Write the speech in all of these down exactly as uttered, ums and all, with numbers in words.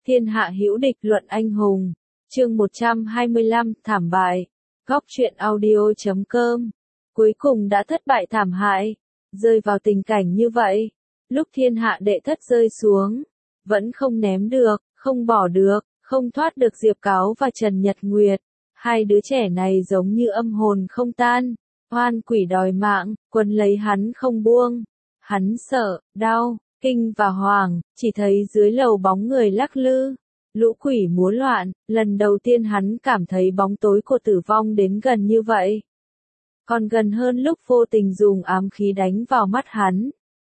Thiên hạ hữu địch luận anh hùng. Chương một trăm hai mươi lăm, thảm bại. Góc truyện audio chấm com. Cuối cùng đã thất bại thảm hại, rơi vào tình cảnh như vậy. Lúc thiên hạ đệ thất rơi xuống, vẫn không ném được, không bỏ được, không thoát được Diệp Cáo và Trần Nhật Nguyệt. Hai đứa trẻ này giống như âm hồn không tan, oan quỷ đòi mạng, quấn lấy hắn không buông. Hắn sợ, đau, kinh và hoảng, chỉ thấy dưới lầu bóng người lắc lư, lũ quỷ múa loạn, lần đầu tiên hắn cảm thấy bóng tối của tử vong đến gần như vậy. Còn gần hơn lúc vô tình dùng ám khí đánh vào mắt hắn.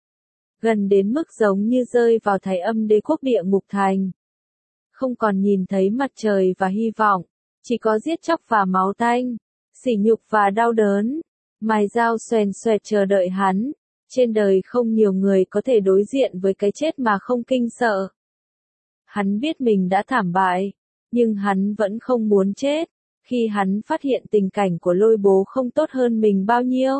Gần đến mức giống như rơi vào thái âm đế quốc địa ngục thành. Không còn nhìn thấy mặt trời và hy vọng, chỉ có giết chóc và máu tanh, sỉ nhục và đau đớn, mài dao xoèn xoẹt chờ đợi hắn. Trên đời không nhiều người có thể đối diện với cái chết mà không kinh sợ. Hắn biết mình đã thảm bại, nhưng hắn vẫn không muốn chết, khi hắn phát hiện tình cảnh của Lôi Bố không tốt hơn mình bao nhiêu.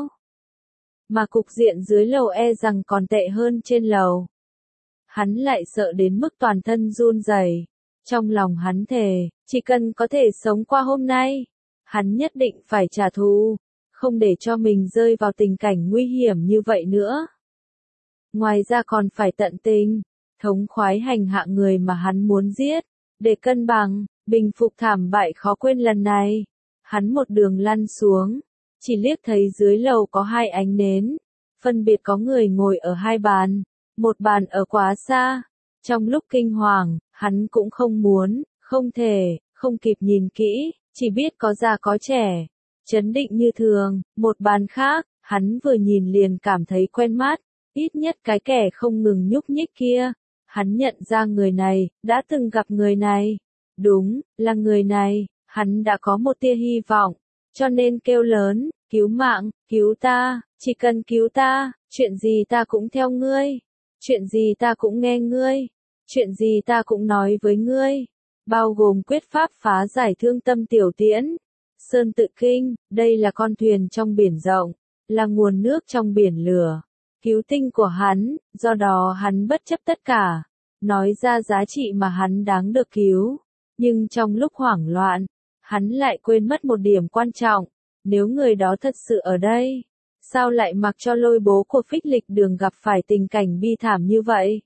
Mà cục diện dưới lầu e rằng còn tệ hơn trên lầu. Hắn lại sợ đến mức toàn thân run rẩy. Trong lòng hắn thề, chỉ cần có thể sống qua hôm nay, hắn nhất định phải trả thù, không để cho mình rơi vào tình cảnh nguy hiểm như vậy nữa. Ngoài ra còn phải tận tình, thống khoái hành hạ người mà hắn muốn giết, để cân bằng, bình phục thảm bại khó quên lần này. Hắn một đường lăn xuống, chỉ liếc thấy dưới lầu có hai ánh nến, phân biệt có người ngồi ở hai bàn, một bàn ở quá xa. Trong lúc kinh hoàng, hắn cũng không muốn, không thể, không kịp nhìn kỹ, chỉ biết có già có trẻ. Chấn định như thường, một bàn khác, hắn vừa nhìn liền cảm thấy quen mắt, ít nhất cái kẻ không ngừng nhúc nhích kia. Hắn nhận ra người này, đã từng gặp người này. Đúng, là người này, hắn đã có một tia hy vọng, cho nên kêu lớn, cứu mạng, cứu ta, chỉ cần cứu ta, chuyện gì ta cũng theo ngươi, chuyện gì ta cũng nghe ngươi, chuyện gì ta cũng nói với ngươi, bao gồm quyết pháp phá giải thương tâm tiểu tiễn. Sơn Tự Kinh, đây là con thuyền trong biển rộng, là nguồn nước trong biển lửa, cứu tinh của hắn, do đó hắn bất chấp tất cả, nói ra giá trị mà hắn đáng được cứu. Nhưng trong lúc hoảng loạn, hắn lại quên mất một điểm quan trọng, nếu người đó thật sự ở đây, sao lại mặc cho Lôi Bố của Phích Lịch Đường gặp phải tình cảnh bi thảm như vậy?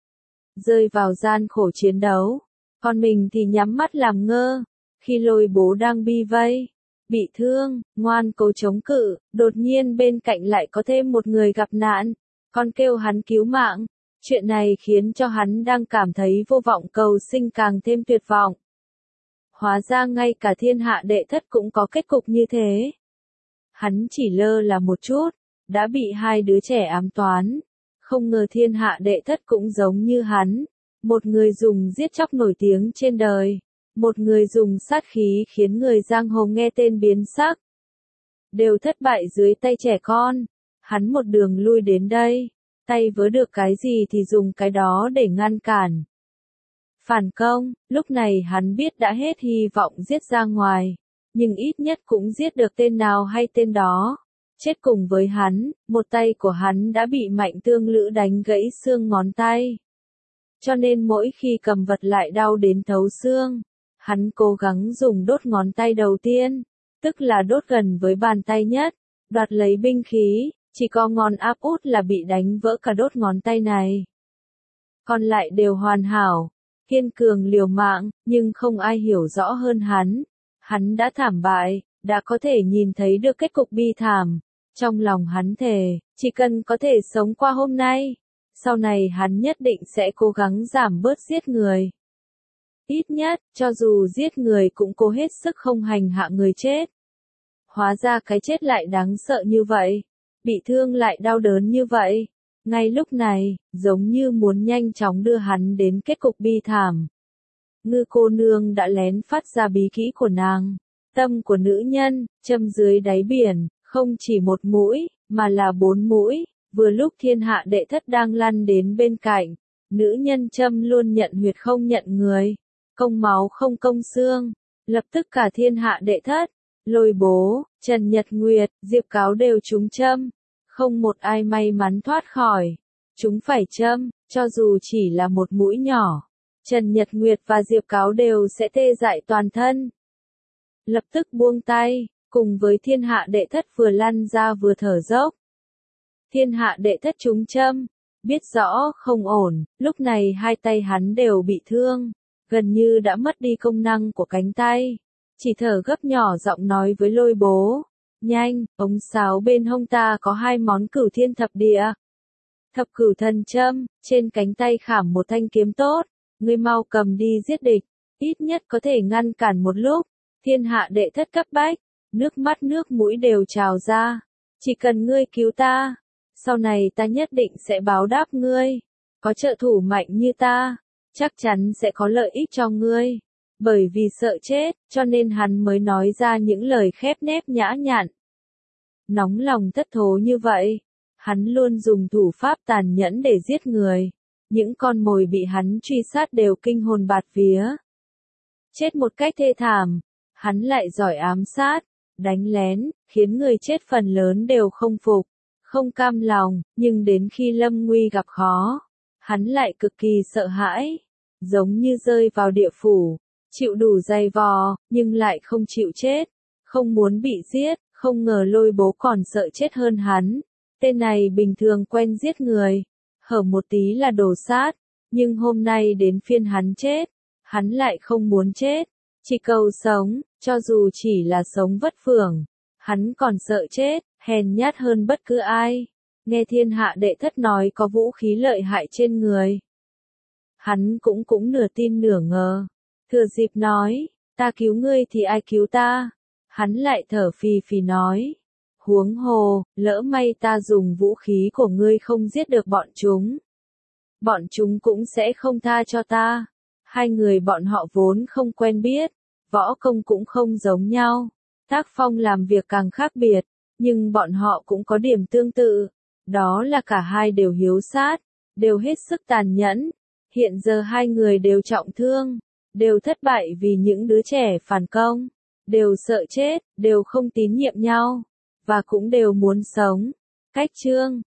Rơi vào gian khổ chiến đấu, còn mình thì nhắm mắt làm ngơ. Khi Lôi Bố đang bi vây, bị thương, ngoan cố chống cự, đột nhiên bên cạnh lại có thêm một người gặp nạn, còn kêu hắn cứu mạng. Chuyện này khiến cho hắn đang cảm thấy vô vọng cầu sinh càng thêm tuyệt vọng. Hóa ra ngay cả thiên hạ đệ thất cũng có kết cục như thế. Hắn chỉ lơ là một chút, đã bị hai đứa trẻ ám toán. Không ngờ thiên hạ đệ thất cũng giống như hắn, một người dùng giết chóc nổi tiếng trên đời. Một người dùng sát khí khiến người giang hồ nghe tên biến sắc. Đều thất bại dưới tay trẻ con. Hắn một đường lui đến đây. Tay vớ được cái gì thì dùng cái đó để ngăn cản. Phản công, lúc này hắn biết đã hết hy vọng giết ra ngoài. Nhưng ít nhất cũng giết được tên nào hay tên đó. Chết cùng với hắn, một tay của hắn đã bị Mạnh Tương Lữ đánh gãy xương ngón tay. Cho nên mỗi khi cầm vật lại đau đến thấu xương. Hắn cố gắng dùng đốt ngón tay đầu tiên, tức là đốt gần với bàn tay nhất, đoạt lấy binh khí, chỉ có ngón áp út là bị đánh vỡ cả đốt ngón tay này. Còn lại đều hoàn hảo, kiên cường liều mạng, nhưng không ai hiểu rõ hơn hắn. Hắn đã thảm bại, đã có thể nhìn thấy được kết cục bi thảm. Trong lòng hắn thề, chỉ cần có thể sống qua hôm nay, sau này hắn nhất định sẽ cố gắng giảm bớt giết người. Ít nhất, cho dù giết người cũng cố hết sức không hành hạ người chết. Hóa ra cái chết lại đáng sợ như vậy. Bị thương lại đau đớn như vậy. Ngay lúc này, giống như muốn nhanh chóng đưa hắn đến kết cục bi thảm. Ngư cô nương đã lén phát ra bí kỹ của nàng. Tâm của nữ nhân, châm dưới đáy biển, không chỉ một mũi, mà là bốn mũi. Vừa lúc thiên hạ đệ thất đang lăn đến bên cạnh. Nữ nhân châm luôn nhận huyệt không nhận người. Công máu không công xương, lập tức cả thiên hạ đệ thất, Lôi Bố, Trần Nhật Nguyệt, Diệp Cáo đều trúng châm, không một ai may mắn thoát khỏi. Chúng phải châm, cho dù chỉ là một mũi nhỏ, Trần Nhật Nguyệt và Diệp Cáo đều sẽ tê dại toàn thân. Lập tức buông tay, cùng với thiên hạ đệ thất vừa lăn ra vừa thở dốc. Thiên hạ đệ thất trúng châm, biết rõ không ổn, lúc này hai tay hắn đều bị thương, gần như đã mất đi công năng của cánh tay. Chỉ thở gấp nhỏ giọng nói với Lôi Bố, nhanh, ống sáo bên hông ta có hai món cửu thiên thập địa. Thập cửu thần châm, trên cánh tay khảm một thanh kiếm tốt, ngươi mau cầm đi giết địch, ít nhất có thể ngăn cản một lúc. Thiên hạ đệ thất cấp bách, nước mắt nước mũi đều trào ra, chỉ cần ngươi cứu ta, sau này ta nhất định sẽ báo đáp ngươi, có trợ thủ mạnh như ta, chắc chắn sẽ có lợi ích cho ngươi. Bởi vì sợ chết, cho nên hắn mới nói ra những lời khép nép nhã nhặn. Nóng lòng thất thố như vậy, hắn luôn dùng thủ pháp tàn nhẫn để giết người. Những con mồi bị hắn truy sát đều kinh hồn bạt vía. Chết một cách thê thảm, hắn lại giỏi ám sát, đánh lén, khiến người chết phần lớn đều không phục, không cam lòng, nhưng đến khi lâm nguy gặp khó, hắn lại cực kỳ sợ hãi, giống như rơi vào địa phủ, chịu đủ dày vò, nhưng lại không chịu chết, không muốn bị giết, không ngờ Lôi Bố còn sợ chết hơn hắn. Tên này bình thường quen giết người, hở một tí là đổ sát, nhưng hôm nay đến phiên hắn chết, hắn lại không muốn chết, chỉ cầu sống, cho dù chỉ là sống vất vưởng, hắn còn sợ chết, hèn nhát hơn bất cứ ai. Nghe thiên hạ đệ thất nói có vũ khí lợi hại trên người, hắn cũng cũng nửa tin nửa ngờ, thừa dịp nói, ta cứu ngươi thì ai cứu ta, hắn lại thở phì phì nói, huống hồ, lỡ may ta dùng vũ khí của ngươi không giết được bọn chúng, bọn chúng cũng sẽ không tha cho ta. Hai người bọn họ vốn không quen biết, võ công cũng không giống nhau, tác phong làm việc càng khác biệt, nhưng bọn họ cũng có điểm tương tự, đó là cả hai đều hiếu sát, đều hết sức tàn nhẫn. Hiện giờ hai người đều trọng thương, đều thất bại vì những đứa trẻ phản công, đều sợ chết, đều không tín nhiệm nhau, và cũng đều muốn sống. Cách chương